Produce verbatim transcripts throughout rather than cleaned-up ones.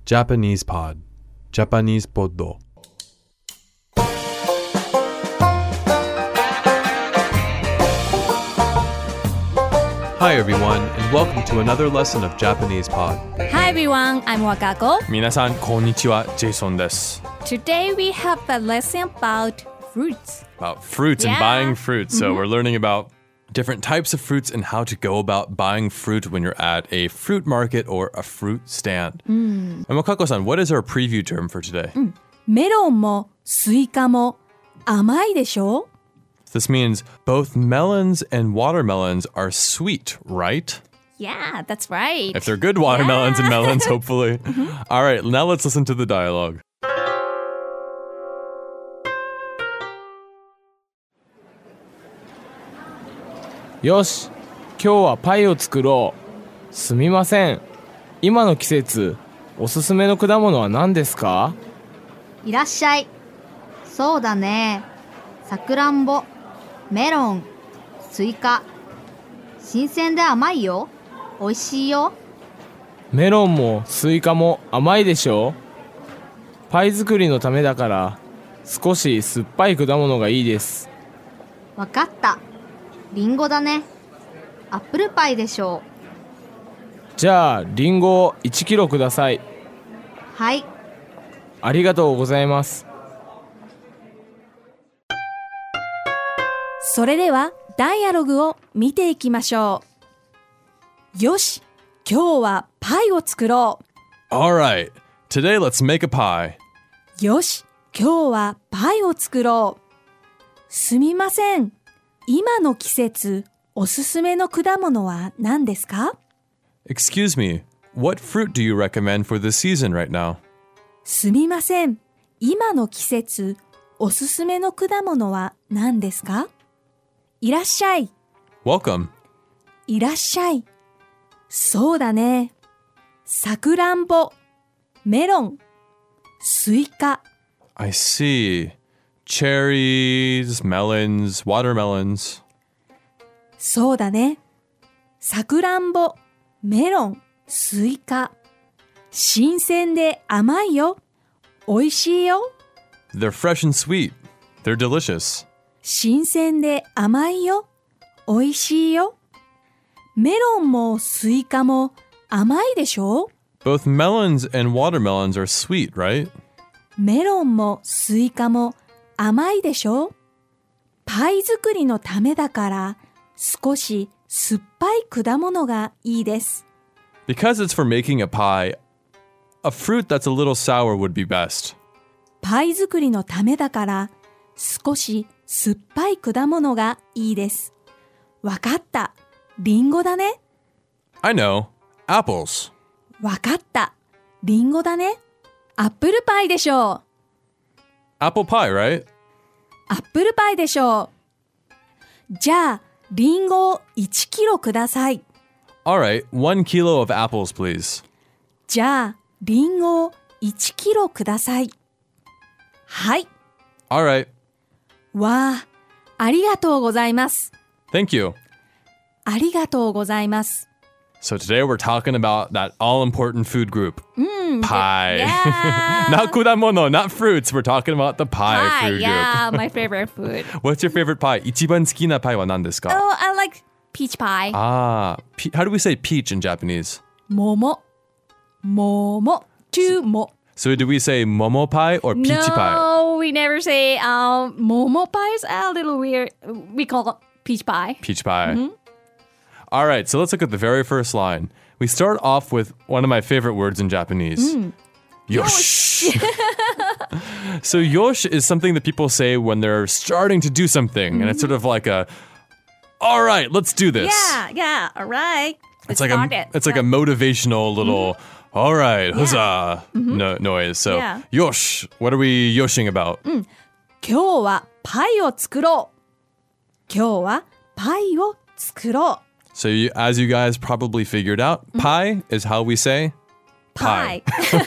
Japanese Pod Japanese Poddo Hi everyone, and welcome to another lesson of Japanese Pod. Hi everyone, I'm Wakako. 皆さんこんにちは、ジェイソンです。 Today we have a lesson about fruits. About fruits and Yeah. buying fruit. So we're learning about different types of fruits and how to go about buying fruit when you're at a fruit market or a fruit stand. And Wakako-san, what is our preview term for today? メロンもスイカも甘いでしょ? This means both melons and watermelons are sweet, right? Yeah, that's right. If they're good watermelons and melons, hopefully. All right, now let's listen to the dialogue. よし、今日はパイを作ろう。すみません。今の季節、おすすめの果物は何ですか？ いらっしゃい。そうだね。さくらんぼ、メロン、スイカ。新鮮で甘いよ。おいしいよ。 メロンもスイカも甘いでしょ？パイ作りのためだから少し酸っぱい果物がいいです。 わかった。リンゴだね。アップルパイでしょう。じゃあリンゴをいちキロください。 はい。 ありがとうございます。 それではダイアログを見ていきましょう。よし、今日はパイを作ろう。 All right, today let's make a pie. よし、今日はパイを作ろう。すみません。今の季節、おすすめの果物は何ですか？ Excuse me, what fruit do you recommend for this season right now? すみません。今の季節、おすすめの果物は何ですか？いらっしゃい。 Welcome. いらっしゃい。そうだね。さくらんぼ、メロン、スイカ。 I see. Cherries, melons, watermelons. そうだね。さくらんぼ、メロン、スイカ。新鮮で甘いよ。おいしいよ。 They're fresh and sweet. They're delicious. 新鮮で甘いよ。おいしいよ。メロンもスイカも甘いでしょ？ Both melons and watermelons are sweet, right? メロンもスイカも甘いでしょ？パイ作りのためだから少し酸っぱい果物がいいです。 Because it's for making a pie, a fruit that's a little sour would be best. パイ作りのためだから少し酸っぱい果物がいいです。わかった。リンゴだね。 I know. Apples. わかった。リンゴだね。アップルパイでしょう。 Apple pie, right? アップルパイでしょう。じゃあ、リンゴをいちキロください。 All right, one kilo of apples, please. じゃあ、リンゴをいちキロください。はい。 All right. わあ、ありがとうございます。 Thank you. ありがとうございます。 So today we're talking about that all-important food group. Pie. Yeah. Not kudamono, not fruits. We're talking about the pie, Pie, food yeah, my favorite food. group. What's your favorite pie? 一番好きなパイは何ですか? Oh, I like peach pie. Ah, pe- how do we say peach in Japanese? 桃。桃。to も。 So do we say momo pie or peachy pie? No, we never say um, momo pie is a little weird. We call it peach pie. Peach pie. All right, so let's look at the very first line. We start off with one of my favorite words in Japanese. Yosh. So yosh is something that people say when they're starting to do something. And it's sort of like a, all right, let's do this. Yeah, yeah, all right. It's Let's like start a, it. it's like a motivational little, all right, huzzah no, noise. So Yeah. yosh, what are we yoshing about? 今日はパイを作ろう。今日はパイを作ろう。 So you, as you guys probably figured out, pie is how we say pie.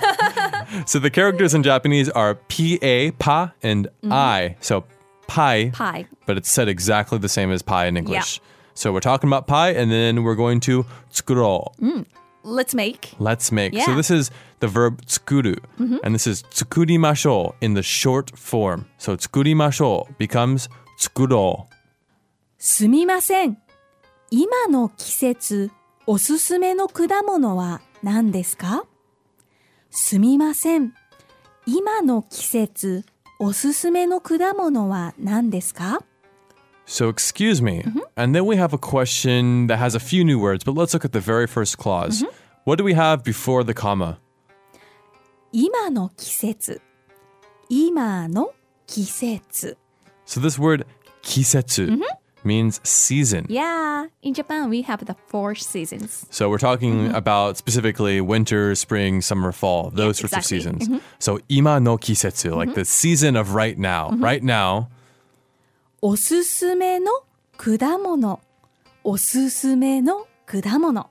So the characters in Japanese are pa, pa, and I. So pie, Pie. but it's said exactly the same as pie in English. So we're talking about pie, and then we're going to tsukuro. Let's make. Let's make. So Yeah. this is the verb tsukuru. And this is tsukurimashou in the short form. So tsukurimashou becomes tsukuro. すみません。今の季節、おすすめの果物は何ですか？すみません。今の季節、おすすめの果物は何ですか？ So excuse me. And then we have a question that has a few new words, but let's look at the very first clause. What do we have before the comma? 今の季節。今の季節。 So this word kisetsu means season. Yeah, in Japan we have the four seasons. So we're talking about specifically winter, spring, summer, fall, those sorts exactly. of seasons. So ima no kisetsu, like the season of right now. Right now, おすすめの果物。おすすめの果物。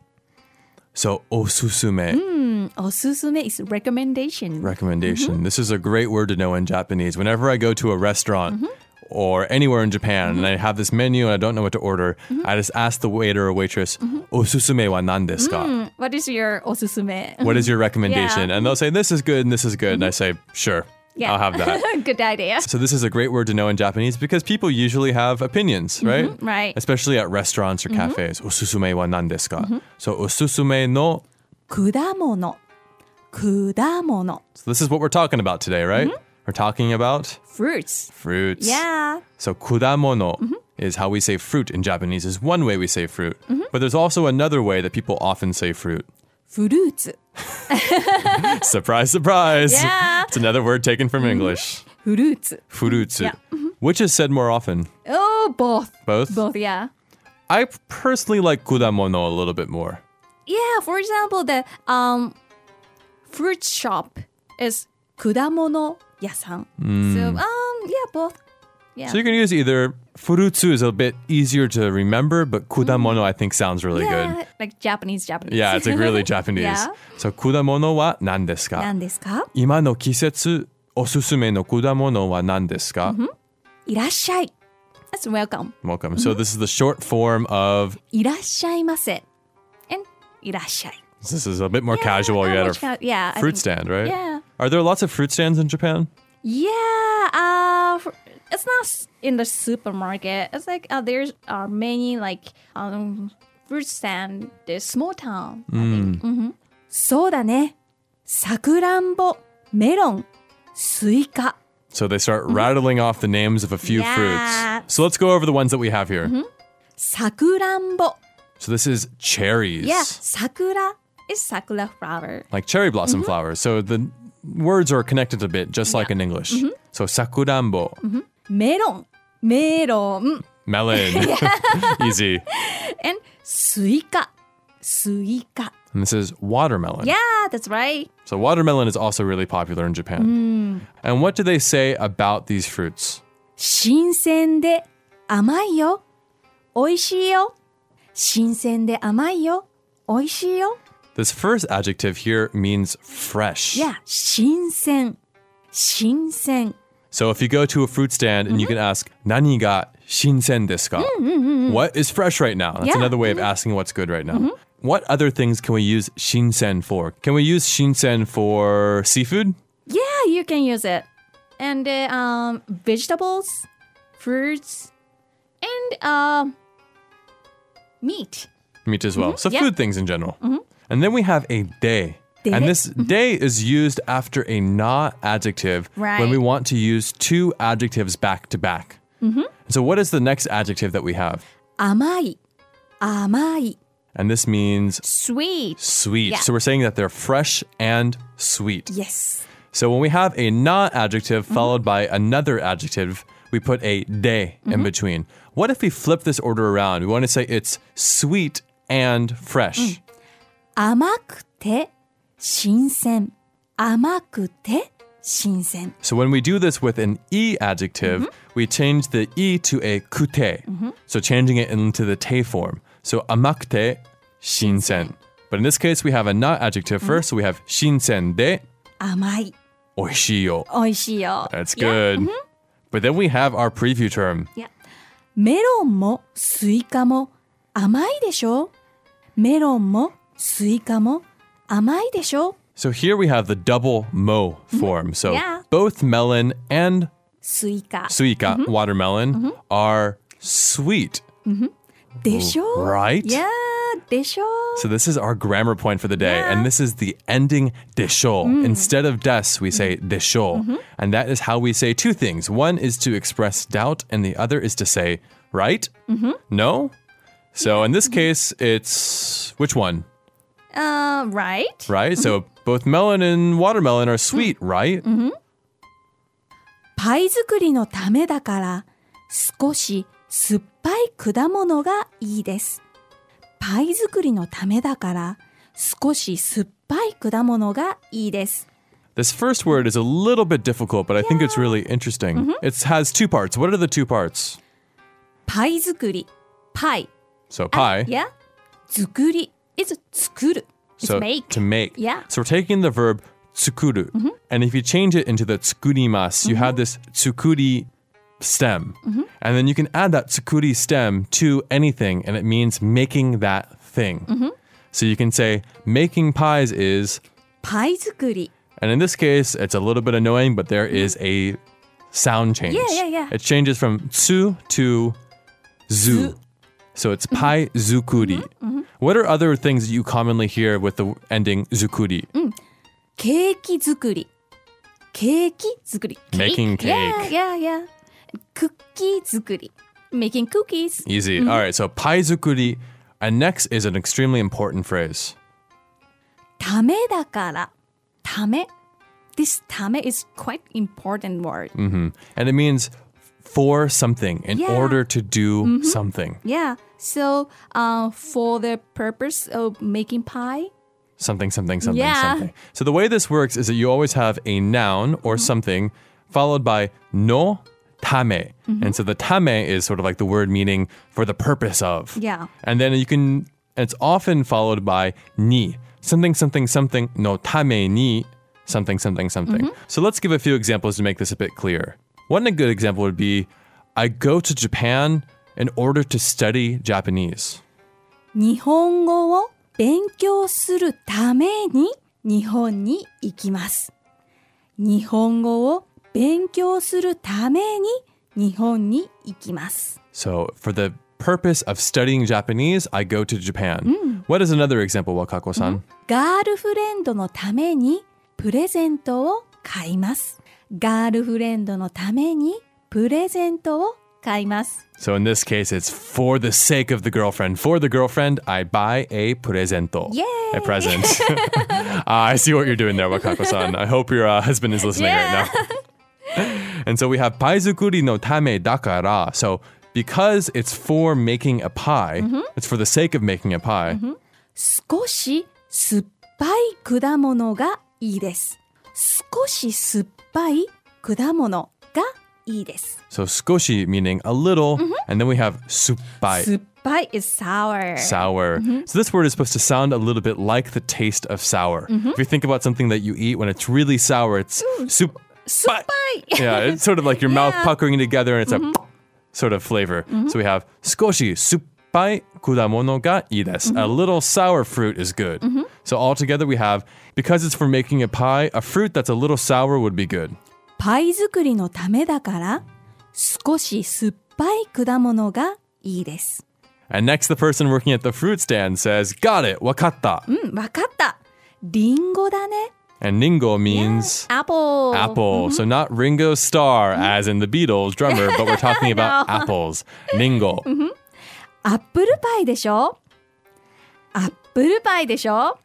so osusume, おすすめ is recommendation. recommendation. This is a great word to know in Japanese. Whenever I go to a restaurant or anywhere in Japan and I have this menu and I don't know what to order, I just ask the waiter or waitress, osusume wa nan desu ka? What is your おすすめ? What is your recommendation? Yeah. And they'll say, this is good and this is good. And I say, sure, Yeah. I'll have that. Good idea. So this is a great word to know in Japanese because people usually have opinions, right? Right. Especially at restaurants or cafes. Osusume wa nan desu ka? So osusume no. 果物。果物。 So this is what we're talking about today, right? We're talking about Fruits. fruits. Yeah. So kudamono is how we say fruit in Japanese, is one way we say fruit. But there's also another way that people often say fruit. フルーツ。 Surprise, surprise. Yeah. It's another word taken from English. フルーツ。 Furutsu. Yeah. Which is said more often? Oh, both. Both? Both, yeah. I personally like kudamono a little bit more. Yeah, for example, the um, fruit shop is 果物屋さん. So, um, yeah, both. Yeah. So you can use either. Furutsu is a bit easier to remember, but kudamono I think sounds really yeah, good. like Japanese, Japanese. Yeah, it's like really Japanese. Yeah. So kudamono wa nan desu ka? 何ですか? 今の季節、おすすめの果物は何ですか? いらっしゃい. That's welcome. Welcome. So this is the short form of. いらっしゃいませ. And いらっしゃい. This is a bit more Yeah, casual. not You had a much ca- yeah, I fruit think- stand, right? Yeah. Are there lots of fruit stands in Japan? Yeah, uh, fr- it's not s- in the supermarket. It's like uh, there's uh, many like um, fruit stand. There's small town. I think. Mhm. そうだね。さくらんぼ、メロン、スイカ。 So they start rattling off the names of a few Yeah. fruits. So let's go over the ones that we have here. さくらんぼ. So this is cherries. Yeah, 桜 is sakura flower. Like cherry blossom flowers. So the words are connected a bit, just like in English. So sakurambo, メロン、メロン。 melon. Easy. And スイカ、スイカ. And this is watermelon. Yeah, that's right. So watermelon is also really popular in Japan. And what do they say about these fruits? 新鮮で甘いよ。おいしいよ。新鮮で甘いよ。おいしいよ。 This first adjective here means fresh. Yeah, 新鮮。新鮮。 So if you go to a fruit stand and you can ask, 何が新鮮ですか? What is fresh right now? That's Yeah. another way of asking what's good right now. What other things can we use 新鮮 for? Can we use 新鮮 for seafood? Yeah, you can use it. And uh, um, vegetables, fruits, and um, meat. Meat as well. So yeah. food things in general. And then we have a day. Day. And this day is used after a na adjective Right. when we want to use two adjectives back to back. So what is the next adjective that we have? 甘い。甘い。 And this means Sweet. sweet. Yeah. So we're saying that they're fresh and sweet. Yes. So when we have a na adjective followed by another adjective, we put a de in between. What if we flip this order around? We want to say it's sweet and fresh. 甘くて新鮮。甘くて新鮮。 So when we do this with an e adjective, we change the e to a kute. So changing it into the te form. So amakute shinsen. But in this case, we have a na adjective first. So we have shinsen de 甘い。 oishii yo. おいしいよ。 That's Yeah. good. But then we have our preview term. Yeah. メロンもスイカも甘いでしょ。メロンもスイカも甘いでしょ。 So here we have the double mo form. So Yeah. both melon and スイカ suika, watermelon, are sweet. でしょ Right? Yeah でしょ So this is our grammar point for the day. Yeah. And this is the ending desho. Instead of des, we say desho. And that is how we say two things. One is to express doubt, and the other is to say, right? No? So in this case, it's which one? Uh, right Right? So both melon and watermelon are sweet, right? パイ作りのためだから少し酸っぱい果物がいいです。パイ作りのためだから少し酸っぱい果物がいいです。 This first word is a little bit difficult, but I think it's really interesting. It has two parts. What are the two parts? パイ作り、パイ。 So pie. Yeah. 作り is 作る。It's So make. to make. Yeah. So we're taking the verb tsukuru. And if you change it into the tsukurimasu, you have this tsukuri stem. And then you can add that tsukuri stem to anything, and it means making that thing. So you can say making pies is, パイ作り。 and in this case, it's a little bit annoying, but there is a sound change. Yeah, yeah, yeah. It changes from tsu to zu. So it's pai zukuri. What are other things that you commonly hear with the ending zukuri? ケーキ作り。ケーキ作り。 Making cake. Yeah, yeah, yeah. クッキー作り。Making cookies. Easy. All right, so pai zukuri. And next is an extremely important phrase. ためだから。ため。This ため is quite important word. And it means for something, in Yeah. order to do something. Yeah. So, uh, for the purpose of making pie. Something, something, something, Yeah. something. So the way this works is that you always have a noun or something followed by no tame. And so the tame is sort of like the word meaning for the purpose of. Yeah. And then you can, it's often followed by ni. Something, something, something, no tame ni, something, something, something. So let's give a few examples to make this a bit clearer. One good example would be, I go to Japan in order to study Japanese. 日本語を勉強するために日本に行きます。日本語を勉強するために日本に行きます。 So for the purpose of studying Japanese, I go to Japan. What is another example, Wakako-san? ガールフレンドのためにプレゼントを買います。ガールフレンドのためにプレゼントを買います。 So in this case, it's for the sake of the girlfriend. For the girlfriend, I buy a presento. Yay! A present. uh, I see what you're doing there, Wakako-san. I hope your uh, husband is listening right now. And so we have paizukuri no tame dakara. So because it's for making a pie, it's for the sake of making a pie. 少し酸っぱい果物がいいです。少し酸っぱい果物がいいです。 So skoshi meaning a little, and then we have suppai. 酸っぱい is sour. Sour. So this word is supposed to sound a little bit like the taste of sour. If you think about something that you eat when it's really sour, it's soup. 酸っぱい Yeah, it's sort of like your mouth Yeah. puckering together, and it's a sort of flavor. So we have skoshi suppai kudamono ga ii desu. A little sour fruit is good. So altogether we have, because it's for making a pie, a fruit that's a little sour would be good. パイ作りのためだから少し酸っぱい果物がいいです。 And next, the person working at the fruit stand says, got it, wakatta. うん、わかった。リンゴだね。 And Ningo means Apple. apple. So not Ringo Starr, as in the Beatles drummer, but we're talking about apples. Ningo. アップルパイでしょ。アップルパイでしょ。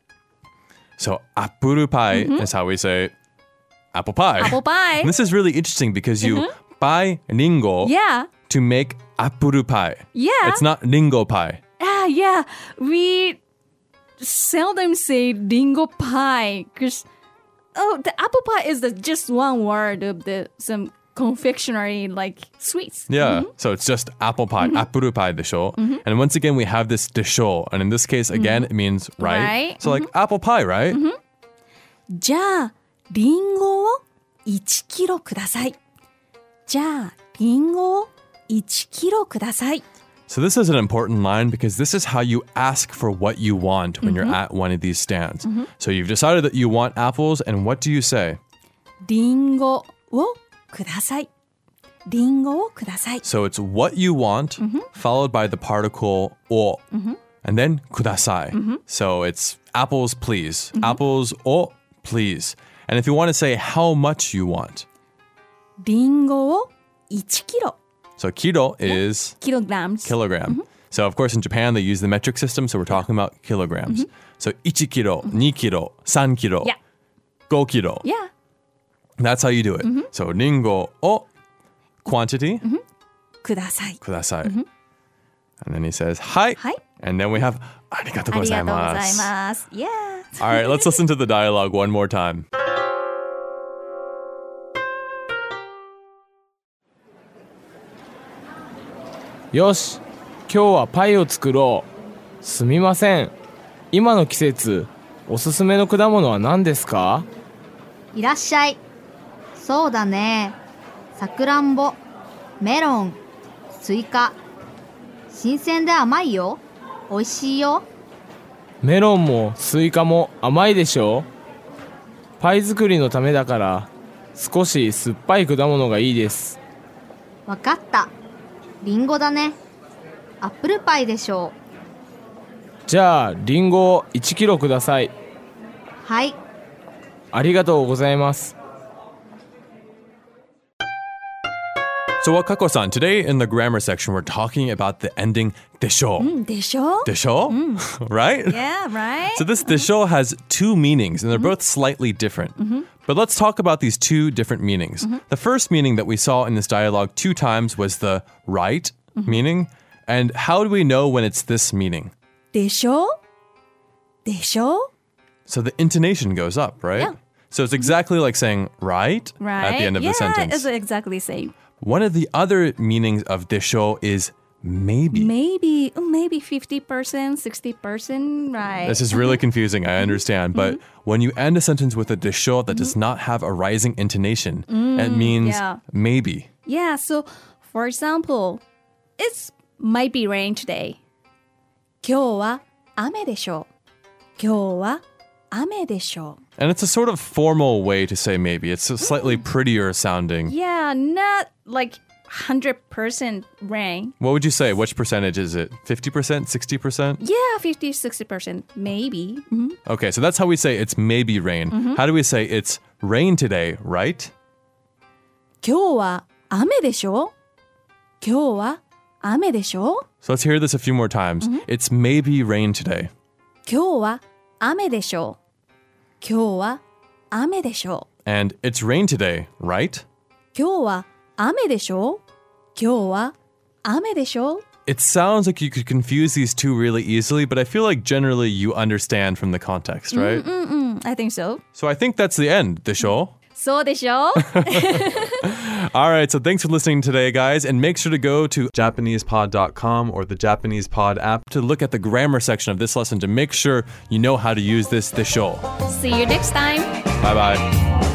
So apple pie is how we say apple pie. Apple pie. And this is really interesting because you buy Ningo Yeah. to make apple pie. Yeah. It's not Ningo pie. Ah, yeah. We seldom say lingo pie because oh, the apple pie is the, just one word of the some confectionery like sweets. Yeah. So it's just apple pie, apple pie desho. And once again, we have this desho. And in this case, again, it means right. Right. So like apple pie, right? じゃあリンゴをいちキロください。じゃあリンゴをいちキロください。 So this is an important line because this is how you ask for what you want when you're at one of these stands. So you've decided that you want apples, and what do you say? リンゴをください。リンゴをください。 So it's what you want, followed by the particle o, and then kudasai. So it's apples, please. Apples o, please. And if you want to say how much you want, リンゴをいちキロ。 so kilo is kilograms. kilogram. So of course in Japan they use the metric system, so we're talking about kilograms. So one kilo, two kilo, three kilo, Yeah. five kilo. Yeah. That's how you do it. So ringo o, quantity, ください。 kudasai. And then he says, hi. Hi. And then we have, ありがとうありございがとうございます。 ます。Yeah. All right, let's listen to the dialogue one more time. よし、今日はパイを作ろう。すみません。今の季節、おすすめの果物は何ですか？ いらっしゃい。そうだね。さくらんぼ、メロン、スイカ。新鮮で甘いよ。おいしいよ。 メロンもスイカも甘いでしょ？パイ作りのためだから少し酸っぱい果物がいいです。 わかった。リンゴだね。アップルパイでしょじゃあリンゴをいちキロください。 う。はい。 ありがとうございます。 So Wakako-san, today in the grammar section, we're talking about the ending desho. でしょ Desho? Right? Yeah, right? So this desho has two meanings, and they're both slightly different. But let's talk about these two different meanings. The first meaning that we saw in this dialogue two times was the right meaning. And how do we know when it's this meaning? でしょでしょ So the intonation goes up, right? Yeah. So it's exactly like saying right, Right? at the end of yeah, the sentence. it's exactly the same. One of the other meanings of desho is maybe. Maybe, maybe fifty percent, sixty percent, right? This is really confusing, I understand. But when you end a sentence with a desho that does not have a rising intonation, it means yeah. maybe. Yeah, so for example, it might be rain today. 今日は雨でしょう。今日は雨でしょう。 And it's a sort of formal way to say maybe. It's a slightly prettier sounding. Yeah, not like one hundred percent rain. What would you say? Which percentage is it? fifty percent? sixty percent? Yeah, fifty, sixty percent, maybe. Mhm. Okay, so that's how we say it's maybe rain. How do we say it's rain today, right? 今日は雨でしょう。今日は雨でしょう。 So let's hear this a few more times. It's maybe rain today. 今日は雨でしょう。今日は雨でしょう。 And it's rain today, right? 今日は雨でしょう。今日は雨でしょう。 It sounds like you could confuse these two really easily, but I feel like generally you understand from the context, right? I think so. So I think that's the end, the show. そうでしょう All right, so thanks for listening today, guys, and make sure to go to Japanese pod dot com or the Japanese Pod app. to look at the grammar section of this lesson to make sure you know how to use this the show. See you next time. Bye bye.